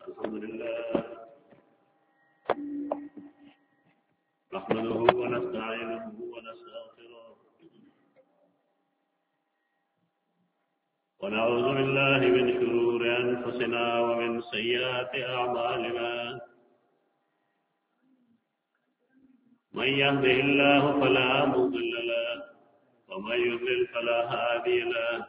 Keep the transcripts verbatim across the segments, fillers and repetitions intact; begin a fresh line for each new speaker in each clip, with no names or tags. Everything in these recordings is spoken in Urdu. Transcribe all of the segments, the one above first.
الحمد لله نحمده ونستعينه ونستغفره ونعوذ بالله من شرور أنفسنا ومن سيئات أعمالنا من يهده الله فلا مضل له ومن يضلل فلا هادي له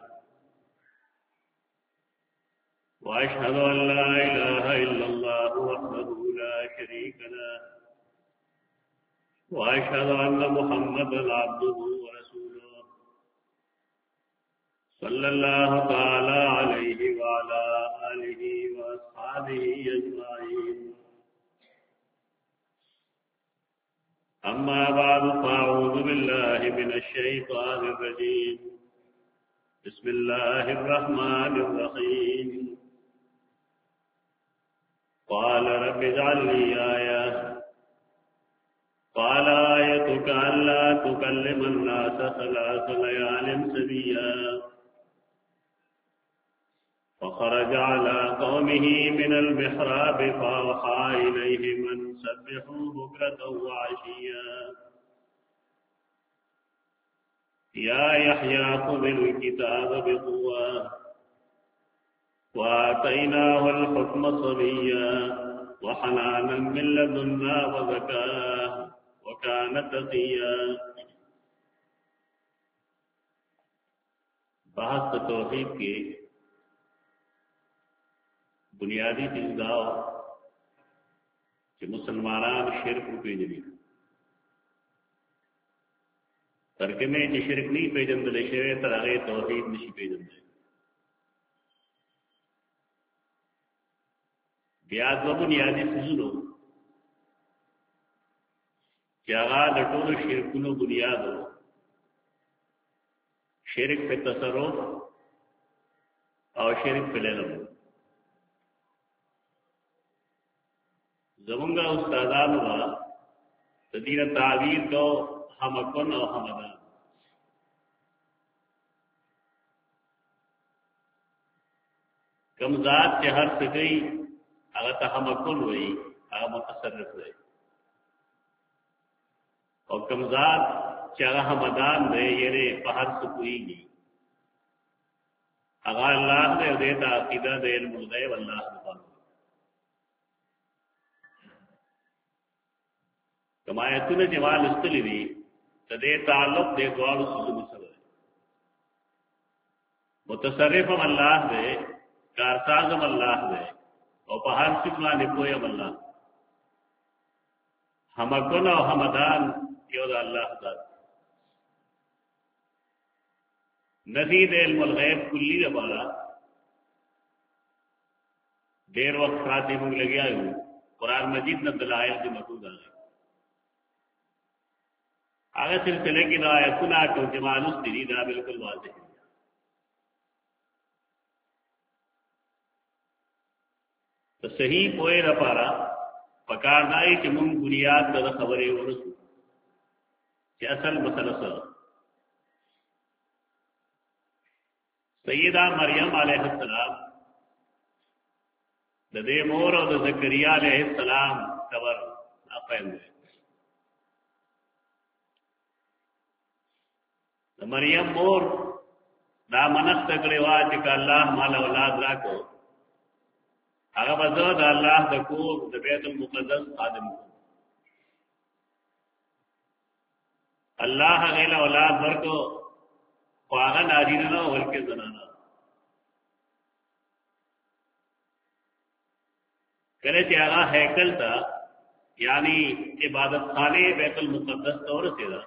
وأشهد أن لا إله إلا الله وحده لا شريك له وأشهد أن محمدا عبده ورسوله صلى الله تعالى عليه وعلى آله وأصحابه أجمعين أما بعد فأعوذ بالله من الشيطان الرجيم بسم الله الرحمن الرحيم قال رب اجعل لي آية قال آيتك ألا تكلم الناس ثلاث ليال سويا فخرج على قومه من المحراب فأوحى إليهم أن سبحوا بكرة وعشيا يا يحيى خذ الكتاب بقوة وآتيناه الحكم صبيا وحنانا من لدنا وزكاة وكان تقيا. بحث توحید کے بنیادی چیز داو کہ مسلمانان شرک پیجنی ترکمے چی شرک نہیں پیجندلے شوے تر اغی توحید نشی پیجندلے بیا دو بنیادی سزنو کہ آغا لٹول شرکونو بنیادو شرک پہ تصرف اور شرک پہ لنم زمانگا استادان ہوا تدین تعبیر کو ہمکن اور ہمدان کم ذات چہر سکئی اگر تحمکن ہوئی اگر متصرف ہوئی اور کمزاد چاہا حمدان دے یعنی پہر سکوئی گی اگر اللہ نے دیتا عقیدہ دے علم الغیب اللہ سبحانہ کمایتون جوال استلی دی تدے تعلق دے دوار سزم سبب متصرفم اللہ دے کارسازم اللہ دے اور پہاڑ سکمانے کوئی اب اللہ ہمکن اور حمدان یود اللہ ذات نزید علم الغیب کلی ربالا دیر وقت خاطی منگ لگیا ہوں قرآن مجید نے دلائل کی مقود آگئی آگے سلسلے کی دعائے کنا کو جمالوس دلی دا بالکل واضح ہے تو صحیح پوئے رپارا پکاردائی کہ من بنیاد کا خبریں ورسو کہ اصل مسئلہ سر سیدہ مریم علیہ السلام دے مور اور زکریا علیہ السلام خبر ناقائم ہوئے مریم مور دا منس تکڑے واج کا اللہ مالا اولاد راکو اگر بزرد اللہ دکور دا بیت المقدس خادم اللہ غیل اولاد بھر کو خواہاں ناجین نہ بلکہ زنانا کرے چی آغا ہیکل تا یعنی عبادت خانے بیت المقدس طور سے دا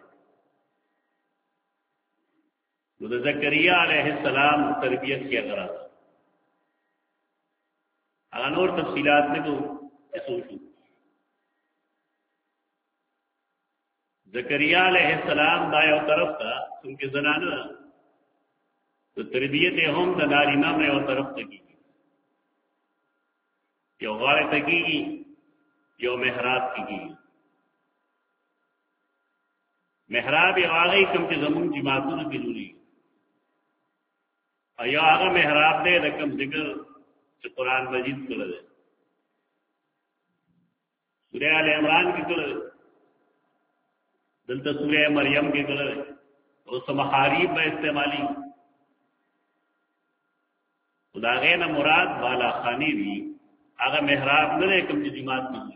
زکریا علیہ السلام تربیت کیا کرا تھا اور تفصیلات میں تو سوچوں زکریا علیہ السلام دائیں اور طرف تھا ان کے زنانہ تو تربیت ہم دنارینا میں اور طرف تکی گی جو غار تکی گی جو محراب کی گی محراب یہ آگئی کم کے زمون جماعتوں کی ضروری اور یہ آگا محراب دے رقم ذکر قرآن مجید کو لگے سورہ آل عمران کی کړه دلته سورہ مریم کې کړه او سم محارب به استعمالي خدای نه مراد بالا خانی دی هغه محراب نه کوم چې جماعت کې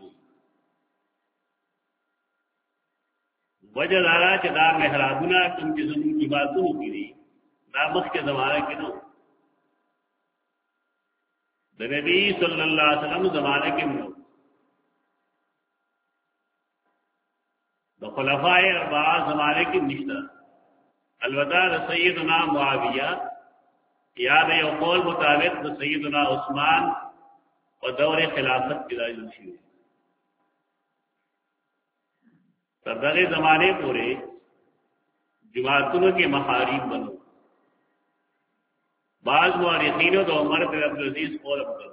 وجه دارا چې دا محرابونه کوم چې زموږ جماعتونو کې دي دا مخکې زمانه کې نو د نبی صلی الله علیه وسلم زمانه کې نو د خلفای اربعه زمانه کې نشته البته د سیدنا معاویه یا د یو قول مطابق د سیدنا عثمان په دور خلافت کې راځي شي تر دغه زمانه پورې جماعتونو کې محارب بنو بعض مورخینو د عمر بن عبدالعزیز قول وکړ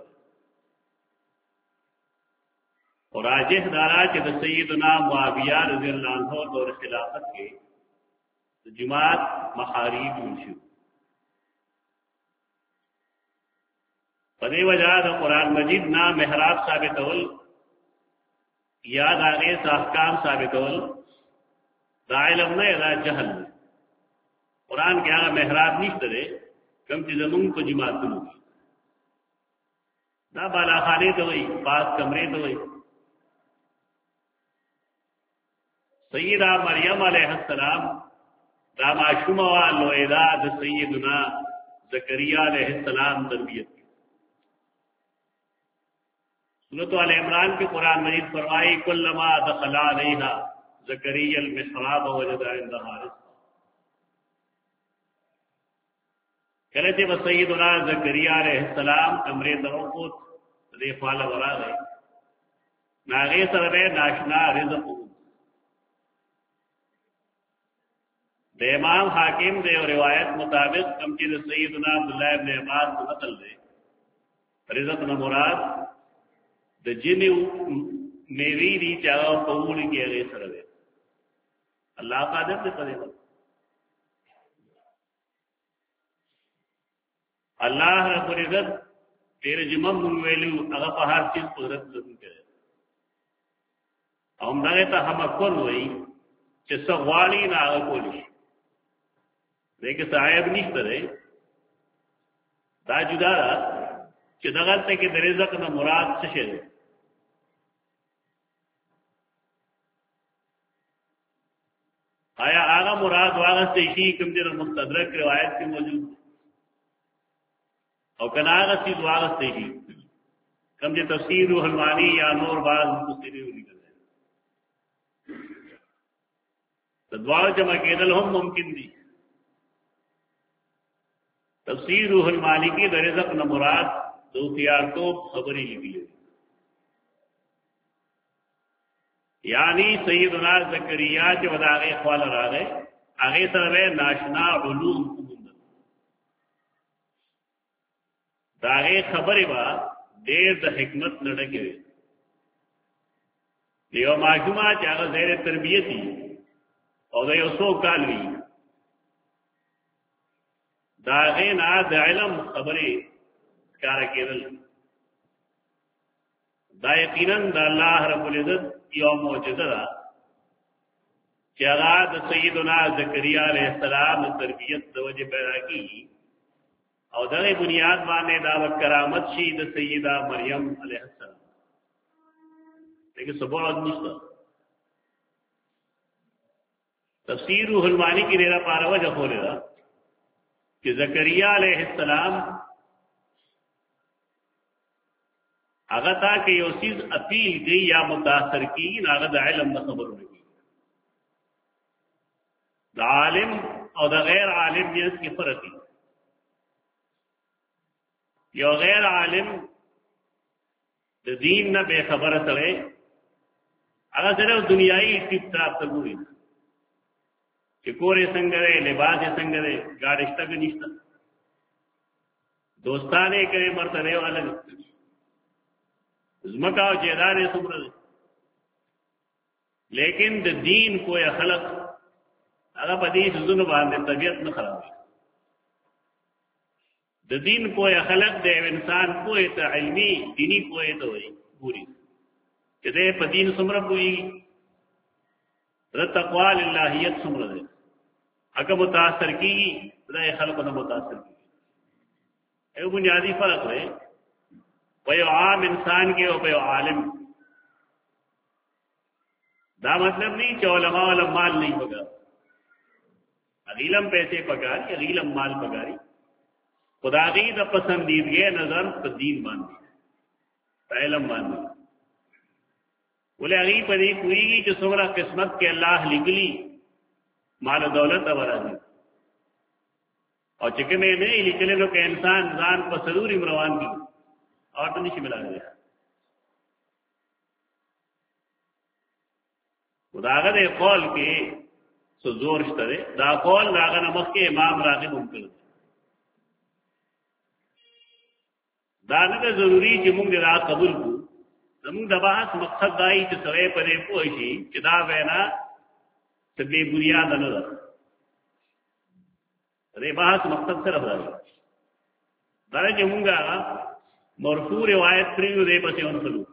اور راجح دارا چې د سیدنا معاویه رضی الله عنه دور خلافت کې جماعت محارب شو په دې وجہ د قران مجید نا محراب ثابتول یا د هغه احکام ثابتول دا علم نه دا جهل قران کې هغه محراب نشته ده کوم چې زمونږ په جماعتونو دا بالا خانه ته وي پاس کمرې ته وي سیدہ مریم علیہ السلام دا معشوم و لویدا د سیدنا زکریا علیہ السلام تربیت سورۃ آل عمران کے قرآن مجید فرمائی کلما دخل علیہا زکریا المحراب وجد عندها رزقا کلچے و سیدنا زکریا علیہ السلام کمرے دروں کو دے فالا ورا گئے ناغی سربے ناشنا رزق دے امام حاکم دے اور روایت مطابق کمچی دے سیدنا عبداللہ ابن عباس نقل دے رزق نہ مراد د جنی میوی دی چاہو قبول کی اگے سر دے اللہ قادر دے کرے گا اللہ رب العزت تیرے جمم ویلو اگر پا ہر چیز قدرت ضرور کرے ہم داغے تا ہم اکول ہوئی چه سغوالی نا آگا کولی لیکن صاحب نیشت دے دا جدا دا چه دغلتے کہ در رزق نا مراد سشے دے آیا آغا مراد واغا سیشی کم دیر مستدرک روایت کی موجود او کن آغا سید واغا سیشی کم دیر تفسیر روح المانی یا نور باز مستدری ہوئی کر دے تدوار جمع کېدل هم ممکن دي تفسیر روح المانی کی در رزق نہ مراد دو خیار تو خبری لگی یعنی سیدنا زکریا چې وداغه خپل راغې هغه سره ناشنا علوم داغه خبرې وا ډېر د حکمت لړګي دیو ماجما چې هغه زیر تربیتی او د یو څو کال وی داغه نه د علم خبرې کار کېدل دا یقینا د الله رب العزت یو معجزه ده چې هغه د سیدنا زکریا علیہ السلام تربیت د وجه پیدا کی او دغه بنیاد باندې دا کرامت شي د سیدہ مریم علیہ السلام لیکن سبب نشته تفسیر روح المانی کی ریرا پارا وجہ ہو رہا کہ زکریا علیہ السلام اگر تا کہ یہ چیز اپیل گئی یا متاثر کی ناغد علم نہ خبر ہوگی دا عالم اور دا غیر عالم یہ اس کی فرق ہے یہ غیر عالم دا دین نہ بے خبر سڑے اگر صرف دنیائی ٹپ ٹاپ تگوری کہ کورے سنگرے لباس سنگرے گاڑشتہ بھی نشتہ دوستانے کرے مرتبے والا زمکا و جیدانے سمرے لیکن د دین کوئی خلق اگر پدیس زن باندے طبیعت نہ خراب ہے د دین کوئی خلق دے انسان کوئی تا علمی دینی کوئی تو ہوئی پوری چې دې په دین څومره کوي د تقوا للهیت څومره ده هغه متاثر کیږي د خلکو نه متاثر کیږي یو بنیادی فرق دی په یو عام انسان کې او په یو عالم دا مطلب نہیں کہ علماء علم مال نہیں پکا غیلم پیسے پکاری غیلم مال پکاری خدا غی دا پسندیدگی نظر تو دین باندھی علم باندھی بولے اغی پدی کوئی گی جو سمرا قسمت کے اللہ لکلی مال دولت ابرا دی اور چکے میں نہیں لکلے لو کہ انسان زان پر ضروری مروان کی اور تو نہیں ملا گیا داغه د قول کې سو زور شته دا قول داغه نمخ کې امام راغب ممکن دا نه ضروری چې موږ دا قبول کو زموږ د بحث مقصد دای چې سره پرې پوه شي چې دا وینا تبي بنیاد نه ده دې بحث مقصد سره راځي دا چې موږ مرفوع روایت پریو دې پسې ونسلو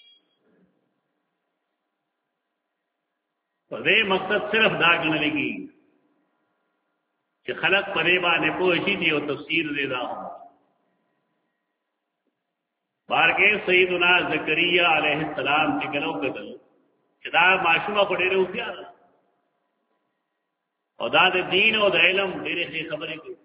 دې مقصد صرف دا غنل کی چې خلق پرې باندې پوښي دی او تفسیر دې دا بارګه سیدنا زکریا علیہ السلام چې کلو کتل چې دا ماشومه په ډېر اوسیا او دا د دین او د علم ډېرې خبرې کوي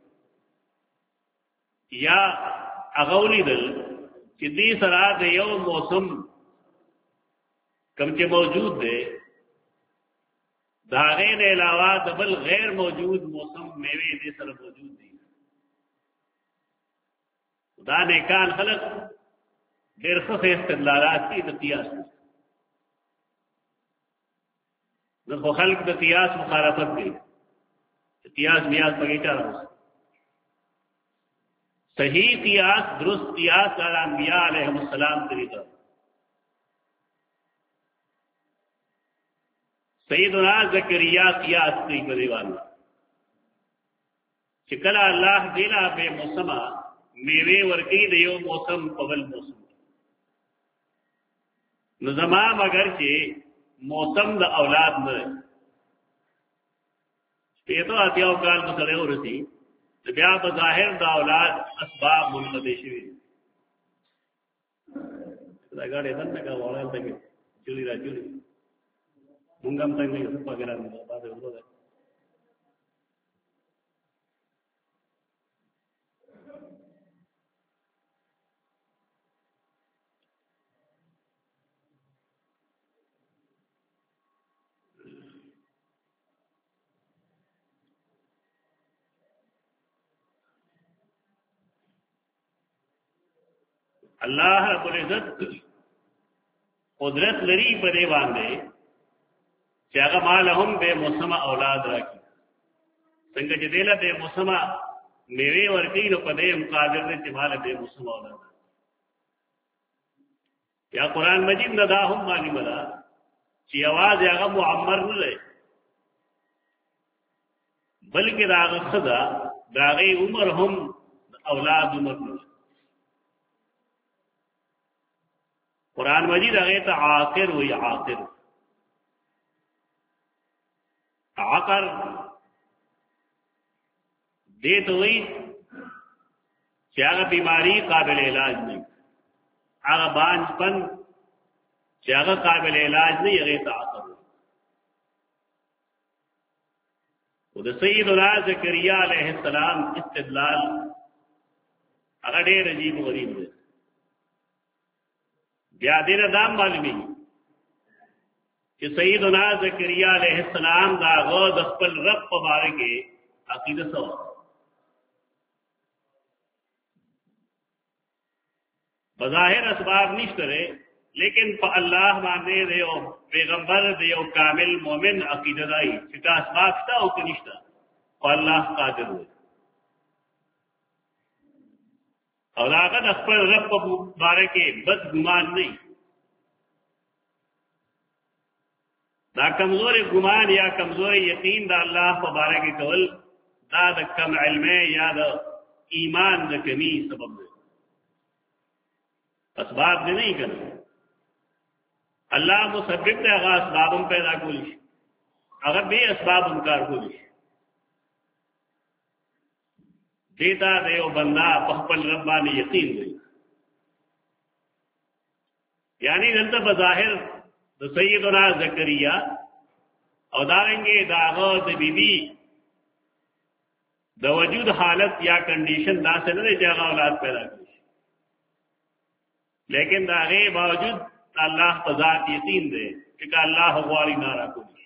یا اغولی دل چې دې سره د یو موسم کم چې موجود دی داغے نے علاوہ دبل غیر موجود موسم میوے دے سر موجود دی خدا نے کان خلق دیر خف استدلالات کی دتیاس نظر خلق دتیاس مخالفت گئی قیاس میاس بغیچہ رہا صحیح قیاس درست قیاس علی انبیاء علیہ السلام طریقہ سیدنا زکریا قیاس کی بریوانا چکلا اللہ دیلا بے موسمہ میوے ورکی دیو موسم قبل موسم نظام اگر چے موسم دا اولاد نہ یہ تو آتیا اوکال کو سڑے ہو رسی بیا بظاہر دا اولاد اسباب منقدش ہوئی گاڑی دن کا والا تک چولی را چولی منگم تک نہیں سب وغیرہ بات ہے اللہ رب العزت قدرت لری پدے باندے چاگا مالہم بے موسم اولاد راکی سنگا جدیلا بے موسم میوے ورکی نو پدے مقادر دے چمال بے موسم اولاد یا قرآن مجید نداہم مانی ملا چی آواز یاغا معمر نلے بلکہ داغ خدا داغی عمر ہم اولاد عمر نلے قرآن مجید اگے عاقر ہوئی عاقر عاقر دے تو ہوئی کہ اگر بیماری قابل علاج نہیں اگر بانج پن کہ اگر قابل علاج نہیں اگے تو عاقر ہوئی سیدنا زکریا علیہ السلام استدلال اگر دیر عجیب غریب ہے بیا دین دام معلومی کہ سیدنا زکریا علیہ السلام دا غود خپل رب مبارک عقیدہ سو بظاہر اسباب نہیں کرے لیکن پا اللہ مانے دے او پیغمبر دے او کامل مومن عقیدہ دائی چکا اسباب شتا او کنشتا پا اللہ قادر ہوئے اور آقا اخبر رب مبارک بد گمان نہیں دا کمزور گمان یا کمزور یقین دا اللہ مبارک کول دا دا کم علم یا دا ایمان دا کمی سبب دے اسباب دے نہیں کرنا الله مسبب ته هغه اسباب پیدا کولی شي، هغه به اسباب انکار کولی شي. دیتا دیو بندہ په خپل رب باندې یقین دی. یعنی دلته بظاهر د سیدنا زکریا او دارنګه داغه د بیبي د وجود حالت یا کنډیشن داسې نه دی چې هغه اولاد پیدا کړي، لیکن دا غي باوجود الله په ذات یقین دی چې الله غواړي نه راکوي.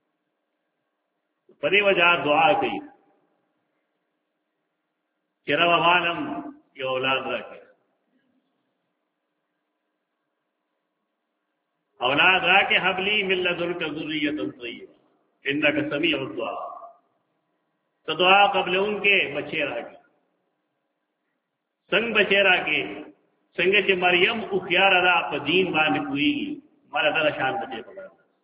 په دې وجہ دعا کوي چې رب عالم یو اولاد راکړي، اولاد راکې حبلی من لدنک ذریه طیبه انک سمیع الدعاء. تو دعا قبل ان کے بچے راکې څنګه بچے راکې څنګه چې مریم او خيار را په دین باندې کوي مړه دغه شان بچي پکړه،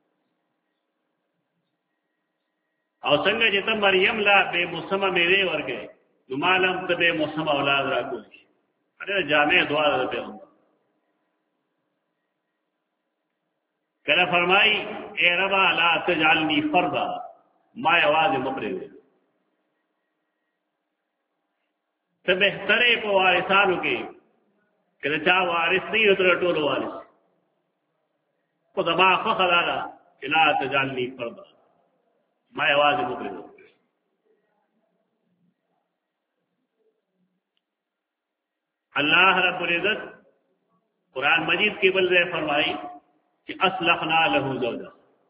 او څنګه چې ته مریم لا به مسمه میوه ورکې نو مالم ته به مسمه اولاد راکوي. اړه جامع دعا ده پیغمبر کله فرمای اے رب لا تجعلنی فردا، ما आवाज مپرې ته بهتره په وارثانو کې کله چا وارث نه تر ټولو وارث کو دما خو خلاله لا تجعلنی فردا، ما आवाज مپرې. اللہ رب العزت قرآن مجید کی بل رہے فرمائی کہ اصلحنا له زوجہ،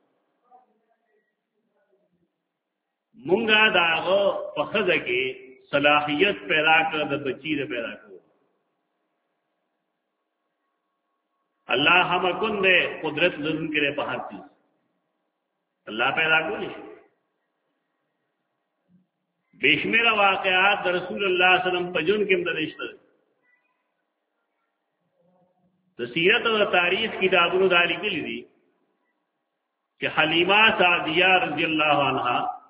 منگا داغو پخذ کے صلاحیت پیدا کر دا بچی دا پیدا کر. اللہ ہم کن دے قدرت ظلم کے لئے پہر چیز اللہ پیدا کو نہیں. بیشمیر واقعات دا رسول اللہ صلی اللہ علیہ وسلم پجن کے مدرشتر د سیرت او تاریخ کتابونو دالی کلی دی کہ حلیمہ سعدیہ رضی اللہ عنہا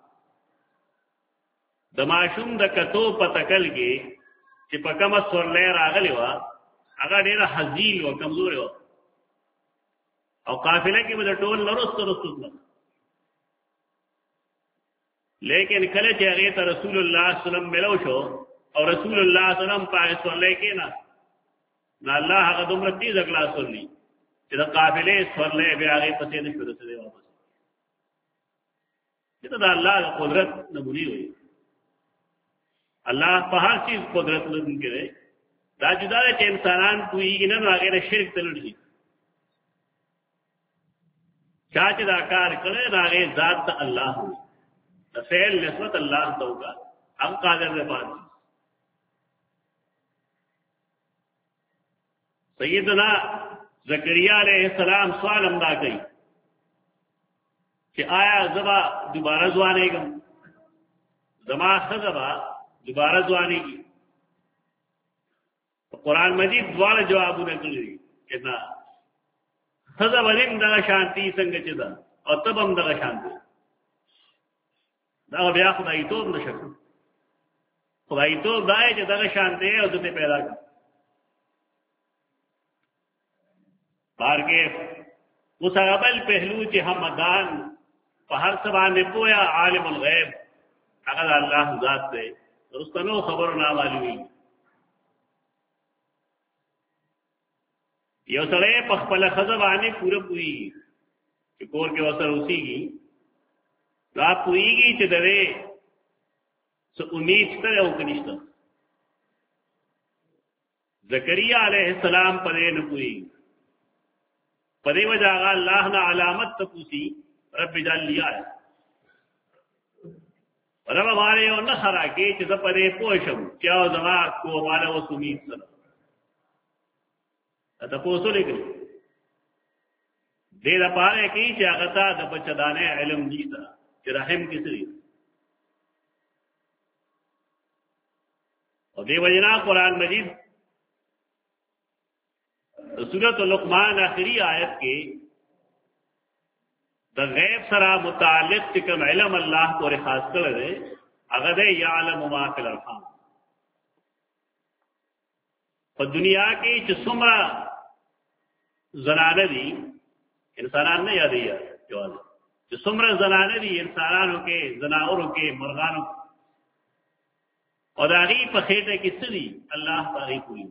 د ماشوم د کتو پتکل کې چې په کومه سورلې راغلی و هغه ډېر حزین او کمزور و او قافله کې به ټول لرست رسول، لیکن کله چې هغه ته رسول الله صلی الله علیه وسلم ملو شو او رسول الله صلی الله علیه وسلم په سورلې کې نه نہ اللہ هغه دومره تیز اخلاص ورلی چې د قافلې سورلې بیا هغه پسې نه شو رسېدي واپس. چې دا الله قدرت نمونی وي، الله په هر چیز قدرت لرونکی دی. دا جدا ده چې انسانان کوي نه نو هغه شرک ته لړي، چا چې دا کار کړي هغه ذات ته الله وي، د فعل نسبت الله ته وکړه، هغه قادر دی باندې. سیدنا زکریا علیہ السلام سوال امدا کئی کہ آیا زبا دوبارہ زوانے گا، زما خزبا دوبارہ زوانے گی. قرآن مجید دوار جوابو نکلی کہ نا خزبا لیم دغا شانتی سنگ چدا اور تب ہم دغا شانتی دغا بیا خدای توب نشکل، خدای توب دائے چه دغا شانتی ہے اور دتے پیدا کر. بارکه مصابل پهلو چې همدان په هر څه باندې پویا عالم الغیب هغه الله ذات دی، رستنو خبر نه معلومي. یو سره په خپل خزه باندې پوره پوي چې کور کې وسر اوسيږي، دا پويږي چې دوی څه امید ته او کنيشته. زکریا علیہ السلام پرې نه پوي، پدې وجہ الله نه علامت تپوسی رب جل لیا ہے رب ہمارے یو نه خرا کې چې زه پدې پوښم چې او زما کوواله و سمید سره ته پوسو لګي دې لپاره کې چې هغه ته د بچدانه علم نشته چې رحم کسری. او دې وجنا قرآن مجید سورۃ لقمان آخری آیت کے دا غیب سرا متعلق چکم علم اللہ کو خاص کر دے اگر یعلم ما فی الارحام. پر دنیا کی چسمرا زنانه دی انسانان نه یادې جواز چې څومره زنانه دي انسانانو کې زناورو کې مرغانو او د هغې په خېټه کې څه دي الله په هغې پوهېږي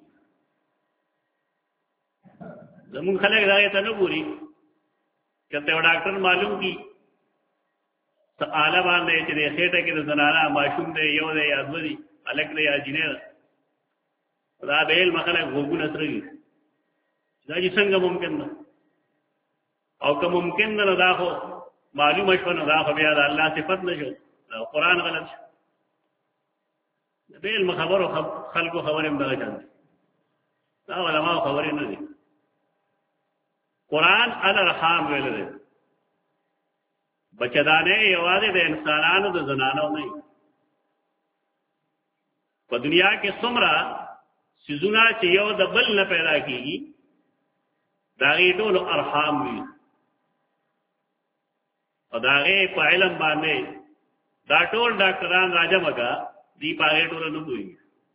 زمونږ خلک دغې ته نه ګوري که ته یو ډاکټر معلوم کړي څه آله باندې چې د خېټه کې د زنانه ماشوم دی یو دی یا دوه دي هلک دی یا جینۍ ده دا بې علمه خلک غوږونه سرږي دا چې څنګه ممکن ده او که ممکن ده نو دا خو معلومه شوه نو دا خو بیا د الله صفت نه شو دا قرآن غلط شو د بې علمه خبرو خلکو خبرې هم دغه شان دي دا علماو خبرې نه دي قرآن الارحام ویل دی بچدانې یوازې د انسانانو د زنانو نه په دنیا کې څومره سيزونه چې یو د بل نه پیدا کیږي دا غي ټول ارحام وي او دا غي په علم باندې دا ټول ډاکټران راځم کا دی پاره ټول نه کوي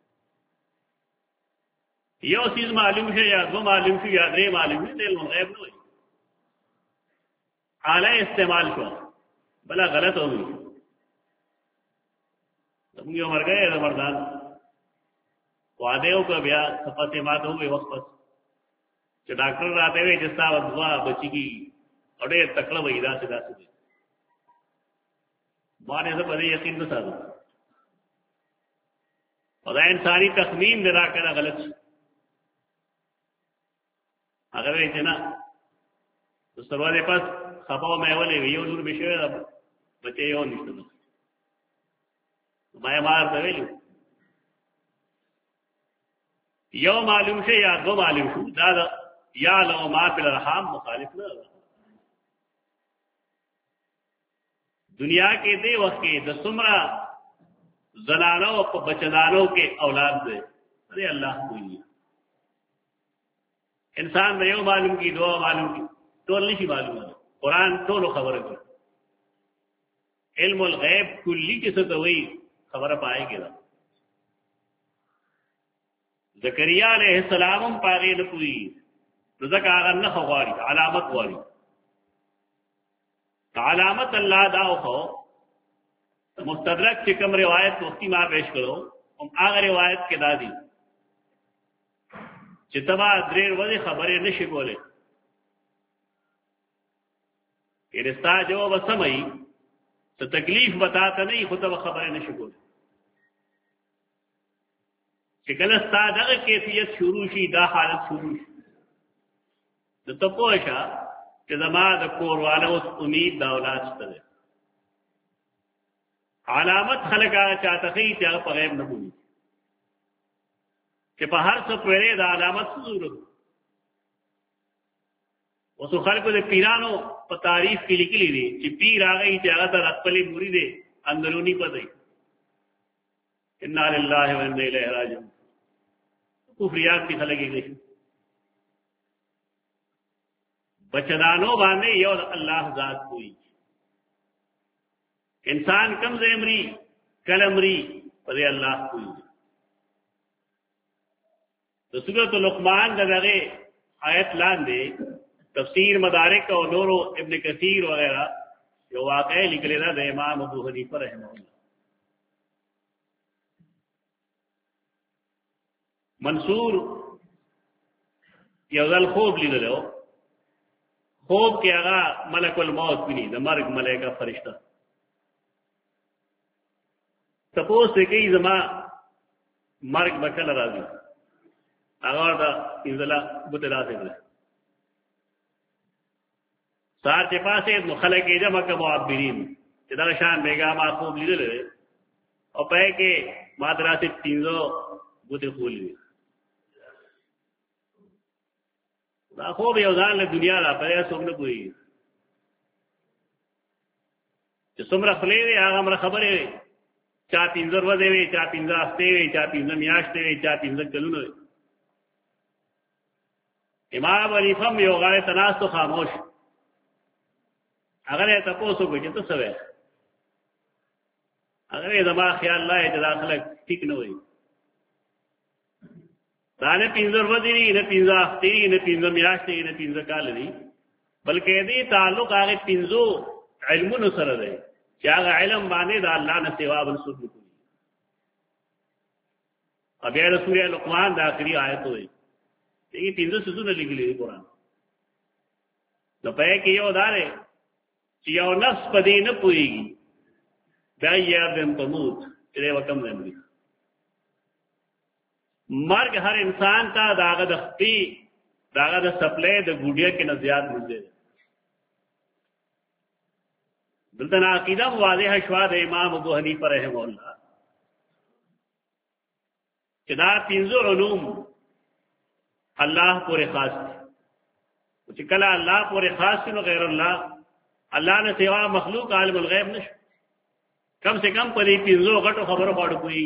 یو چیز معلوم شي یا دو معلوم شي یا درې معلوم شي علم غیب نه وي اعلی استعمال شو بلا غلط ہوئی زمونږ یو مرګی د مردان واده وکړه بیا صفت ماته وې وخت پس چې ډاکټر راته وی چې تاسو دوا بچی کی اورې تکړه وې دا څه داسې باندې زه په دې یقین نه ساتم او دا انساني تخمین دی راکړه غلط هغه وی چې نه سروازه پاس خپاو مې ولې یو نور بشوي بچي یو نشته ما یې مار ته ویلو یو معلوم شي یا دو معلوم شو دا یا لو ما فی الارحام مخالف نه دنیا کې دی وخت کې د سمرا زنانو او بچدانو کې اولاد دی ارے الله کوي انسان د یو معلوم کی دو معلوم کی ټول نشي معلومه قرآن ټول خبره کوي علم الغیب کلی کې څه کوي خبره پایږي دا زکریا علیہ السلام هم پاره نه کوي ځکه هغه نه غواړي علامت غواړي علامت الله دا خو مستدرک چې کوم روایت وختي ما پیش کړو هم هغه روایت کې دا دي چې تبا درې ورځې خبرې نشي کولای ارستا جواب سمئی تو تکلیف بتاتا نہیں خود خبر نشی بول چکل استا دغه کیفیت شروع شي دا حالت شروع شي د تپوشا چې زما د کور والو اوس امید دا اولاد شته علامت خلق هغه چاته کوي چې هغه په غیب نه پوهیږي چې په هر څه پرې د علامت ضرورت اوس خلکو د پیرانو په تعریف کې لیکلي دي چې پیر هغه چې هغه د خپل مرید اندرونی پدې ان لله و انا الیه راجعون کفریات کی خلګي دي بچدانو باندې یو الله ذات کوي انسان کم زمری کلمری پدې الله کوي د سورۃ لقمان دغه آیت لاندې تفسیر مدارک اور نورو ابن کثیر وغیرہ جو واقعی لکھ لینا تھا امام ابو حنیفہ رحمہ اللہ منصور یو ځل خوب لیدلو خوب کې هغه ملک الموت ویني د مرګ ملائکه فرشتہ تپوس کوي زما مرګ بکل راځي هغه دا انزلا بوت راځي سار چې پاسه نو خلک یې جمع کړه معبرین چې دا شان بیګا ما خوب لیدل او پې کې ما دراسه تینځو بوت خولې دا خوب یو ځان له دنیا را پرې څومره کوي چې څومره خلې هغه امر خبره چا تینځر و دی چا تینځه هفته وی چا تینځه میاشتې وی چا تینځه کلونه امام حنیفه یو غاره تناسو خاموش اگر ته پوسو کوي چې څه وې اگر زما خیال لا چې داخله ټیک نه وي دا نه پینځر و دی نه پینځه هفته نه پینځه میاشتې نه پینځه کال دی بلکې دې تعلق هغه پنځو علمونو سره دی چې هغه علم باندې د الله نه سوا بل څه نه کوي. ا بیا د سورې لقمان د اخري آیت وایي دې پنځه سوزونه لګلې دي قرآن. نو په کې یو دارې چې یو نفس په دې نه پويږي دا یا دم تموت چې وکم نه مري. مرګ هر انسان ته داغه د خپې داغه د سپلې د ګوډیا کې نه زیات مزه. دلته عقیده واضح شوا د امام ابو حنیفه رحمه الله چې دا پنځه علوم الله پورې خاص دي. چې کله الله پورې خاص نو غیر الله الله نه سوا مخلوق عالم الغیب نشو. کم سے کم په دې پنځو غټو خبرو باندې کوي.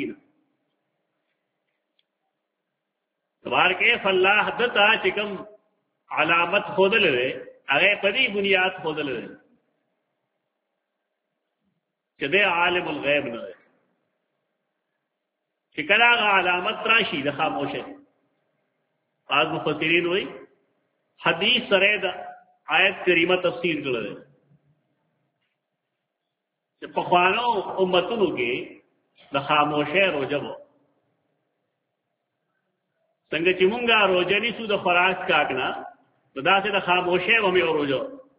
تبارک فالله دتا چې کوم علامت خودل لري هغه په دې بنیاد خودل لري چې دې عالم الغیب نه دی. چې کله علامت راشي د خاموشه بعض مفسرین وایي حدیث سره د آیت کریمه تفسیر کړل چې په خوانو امتونو کې د خاموشه روزه وو څنګه چې مونږه روزه نیسو د خوراک کاټنا دا چې د خاموشه و مې روزه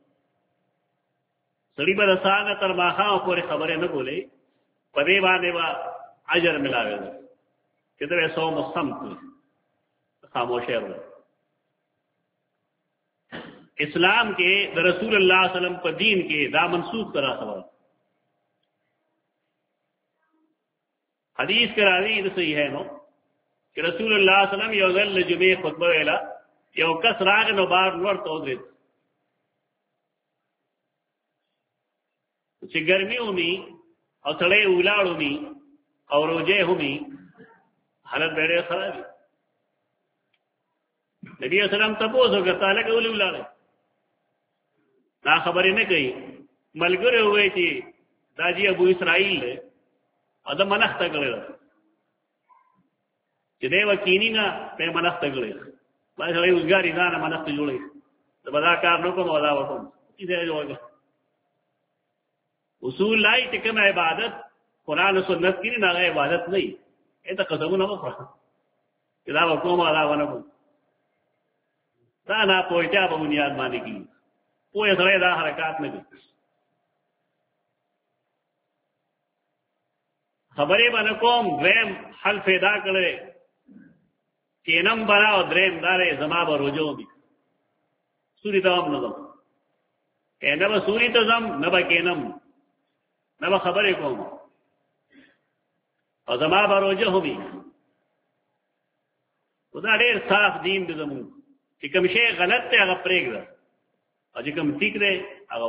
سړي به رسانه تر ماخه پورې خبره نه کولې په دې باندې وا اجر ملاوي چې ته سو مصمت خاموشه ورو. اسلام کې د رسول الله صلی الله علیه وسلم په دین کې دا منسوخ کرا خبر حدیث کراوی د صحیح ہے نو کہ رسول الله صلی الله علیه وسلم یو ځل جمعې خطبه ویلا یو کس راغ نو بار ور تو درې چې ګرمي ومي او سړې ولاړومي او روزه همي حالت ډېره خراب. نبی اسلام تاسو ته تعالی کولی ولاړ دا خبرې نه کوي. ملګری وې چې داجی ابو اسرائیل له ادم منښت کړل چې دی وکینی نه په منښت کړل ما سره یو ځګاری نه منښت جوړې دا بدا کار نو کوم ودا وکم دې جوړه اصول لای چې کوم عبادت قران او سنت کې نه عبادت نه ای ته قسمونه وکړه دا وکوم ودا ونه کوم دا نه پوهټیا په بنیاد باندې کی پوهه سره دا حرکت نه کوي. خبرې باندې کوم دریم حل پیدا کړي کینم بنا او دریم دارې زما به روزو دي سوري تام نه زم کنه به سوري ته زم نه به کینم نه به خبرې کوم او زما به روزو همي خدا ډېر صاف دین دې زمو چې کوم شی غلط ته هغه پرېږده او چې کوم ټیک دی هغه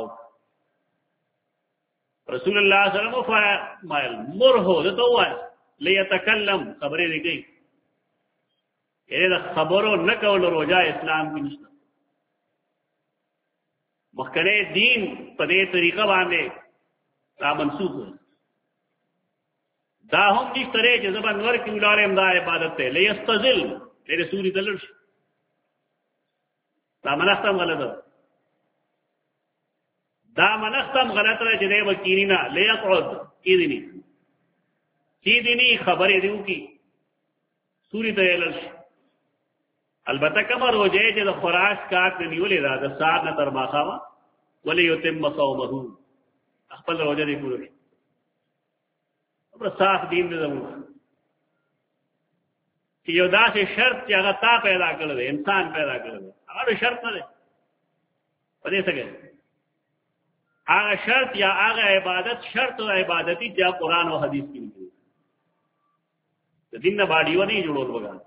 رسول الله صلی الله علیه وسلم فرمایل مرهو دته وای ليتکلم خبرې دی کوي یعنی دا خبرو نه کول روزه اسلام کې نشته. مخکنه دین په دې طریقه باندې را منسوخ دا هم دې ترې چې زبر نور کې ولاره امدا عبادت ته ليستذل دې سوري دلل دا منختم غلطه دا منختم غلط را چې دی وکینینا لیقعد کیدنی کیدنی خبرې دیو کی سوري ته لږ البته کما روزه چې د خوراک کاټ نیولې دا د سار نه تر ماخاوه ولې یتم صومه خپل روزه دی پوره پر صاف دین دې زموږ چې یو داسې شرط چې هغه تا پیدا کړل انسان پیدا کړل هغه شرط نه دی پدې څنګه هغه شرط یا هغه عبادت شرط او عبادتي چې قرآن او حديث کې دي د دین نه باندې ونی جوړول وګا.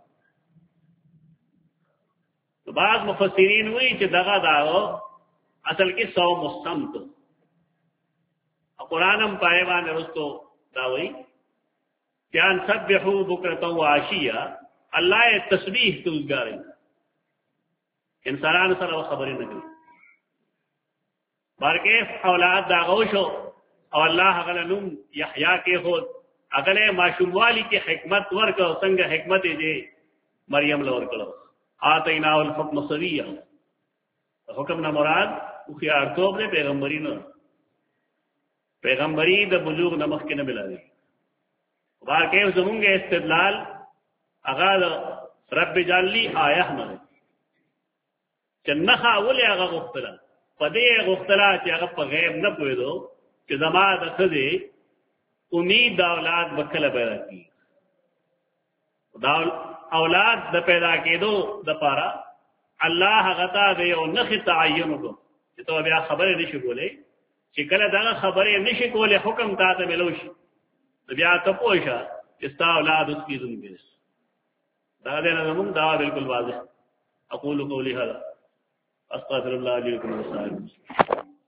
تو بعض مفسرین وایي چې دغه داو اصل کې صوم الصمت قرآنم پای باندې رستو دا وایي جان سبحوا بکرة وعشيا الله تسبیح توګاری انسانانو سره خبرې نه کوي بارکه اولاد دا غوشو او الله غلنم یحیی کې خود اغله ماشوموالی کې حکمت ورکو څنګه حکمت دې مریم لور کړو آتینا الحکم صبیہ حکم نہ مراد خيارتوب دې پیغمبري نه پیغمبري د بلوغ نمخ کې نه ملاوي واقع زمونږ استدلال هغه رب جالي آیه نه چنخه ولې هغه غختله پدې غختله چې هغه په غیب نه پوهېدو چې زما د خزي امید د اولاد بکله پیدا کی دا اولاد د پیدا کېدو د پاره الله غتا دی او نخ تعین کو چې تو بیا خبره نشي کولای چې کله دا خبره نشي کولای حکم تاسو ملوش بیا ته پوښه چې تا اولاد اوس کی زندګي دا دې نه موږ دا بالکل واضح اقول قولي هذا استغفر الله لي ولكم.